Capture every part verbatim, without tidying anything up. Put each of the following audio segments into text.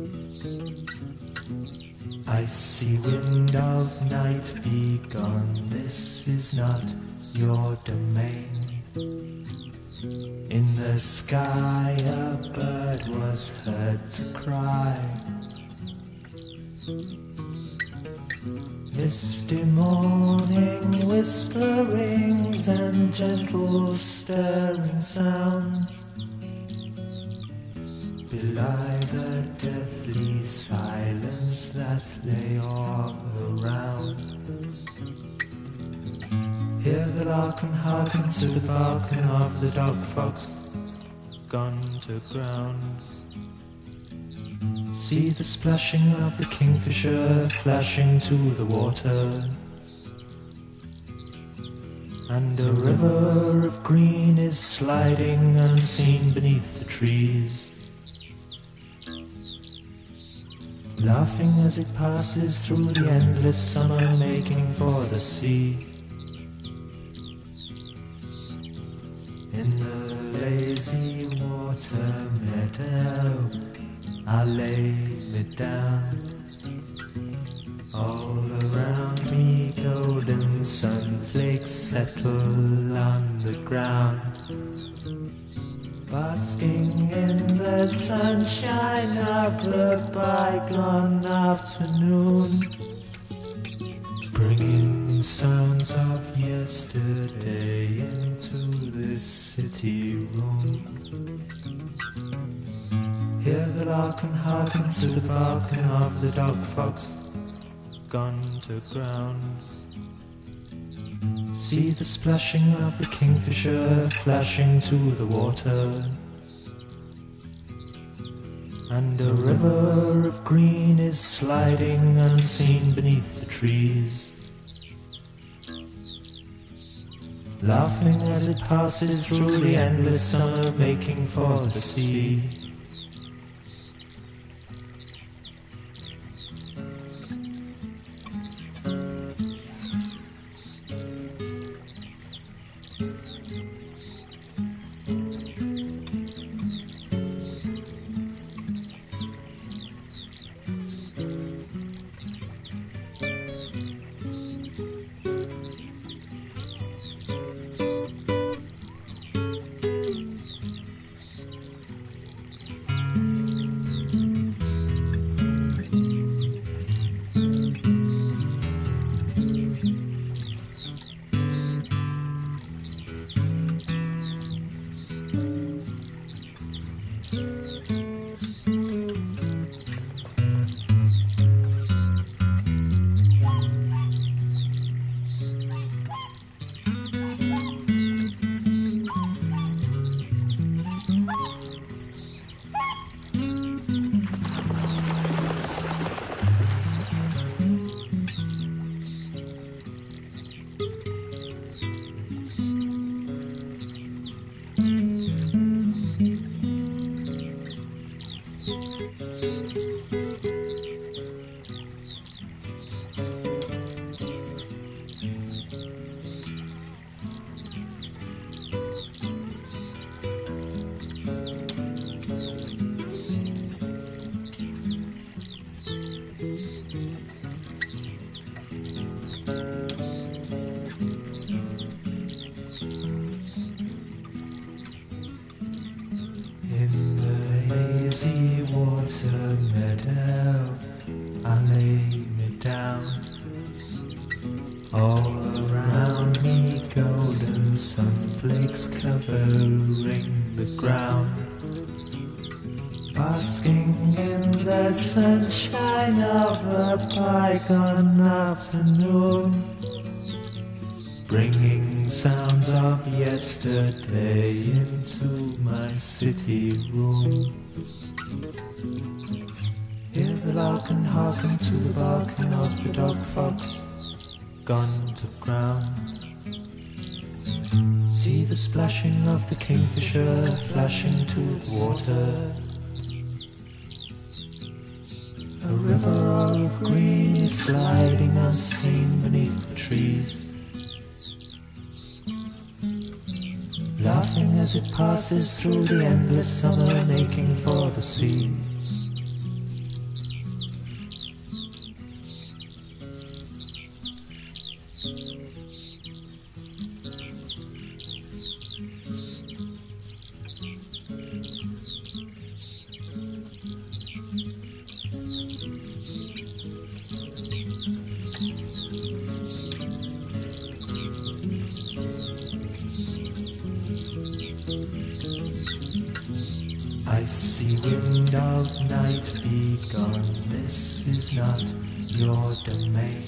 Icy wind of night, be gone, this is not your domain. In the sky a bird was heard to cry. Misty morning whisperings and gentle stirring sounds belie the deathly silence that lay all around. Hear the lark and hearken to the barking of the dog fox gone to ground. See the splashing of the kingfisher flashing to the water, and a river of green is sliding unseen beneath the trees, laughing as it passes through the endless summer, making for the sea. In the lazy water meadow I lay me down. All around me golden sunflakes settle on the ground, basking in the sunshine of the bygone afternoon, bringing sounds of yesterday into this city room. Hear the lark and hearken to the barking of the dog fox gone to ground. See the splashing of the kingfisher flashing to the water, and a river of green is sliding unseen beneath the trees, laughing as it passes through the endless summer, making for the sea. Lazy water meadow, I lay me down. All around me golden sunflakes covering the ground, basking in the sunshine of a bygone afternoon, bringing sounds of yesterday into my city room. Hear the lark and hearken to the barking of the dog fox gone to ground. See the splashing of the kingfisher flashing to the water, a river of green is sliding unseen beneath the trees, laughing as it passes through the endless summer, making for the sea. Icy wind of night, be gone, this is not your domain.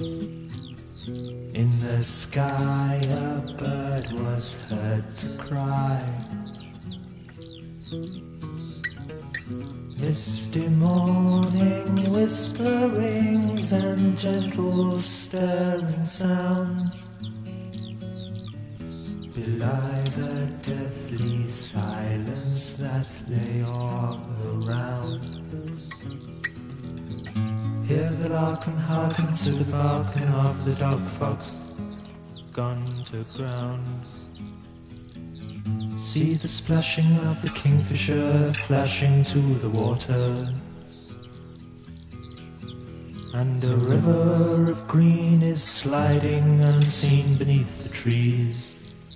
In the sky a bird was heard to cry. Misty morning whisperings and gentle stirring sounds belie the deathly silence that lay all around. Hear the lark and hearken to the barking of the dog fox gone to ground. See the splashing of the kingfisher flashing to the water, and a river of green is sliding unseen beneath the trees,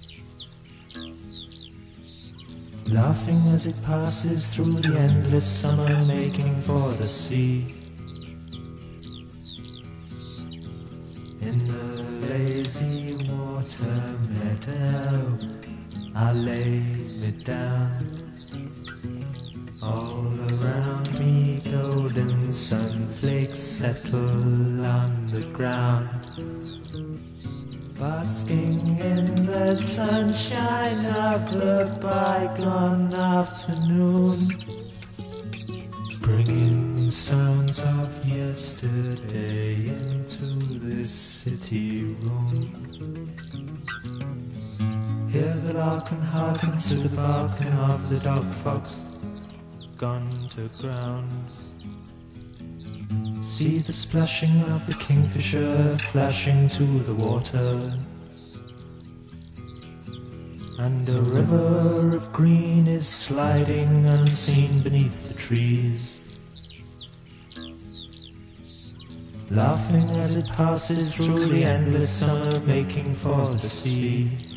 laughing as it passes through the endless summer, making for the sea. In the lazy water meadow I lay me down. All around me golden sunflakes settle on the ground, basking in the sunshine of the bygone afternoon, bringing sounds of yesterday into this city room. Hear the lark and hearken to the barking of the dog fox gone to ground. See the splashing of the kingfisher flashing to the water, and a river of green is sliding unseen beneath the trees, laughing as it passes through the endless summer, making for the sea.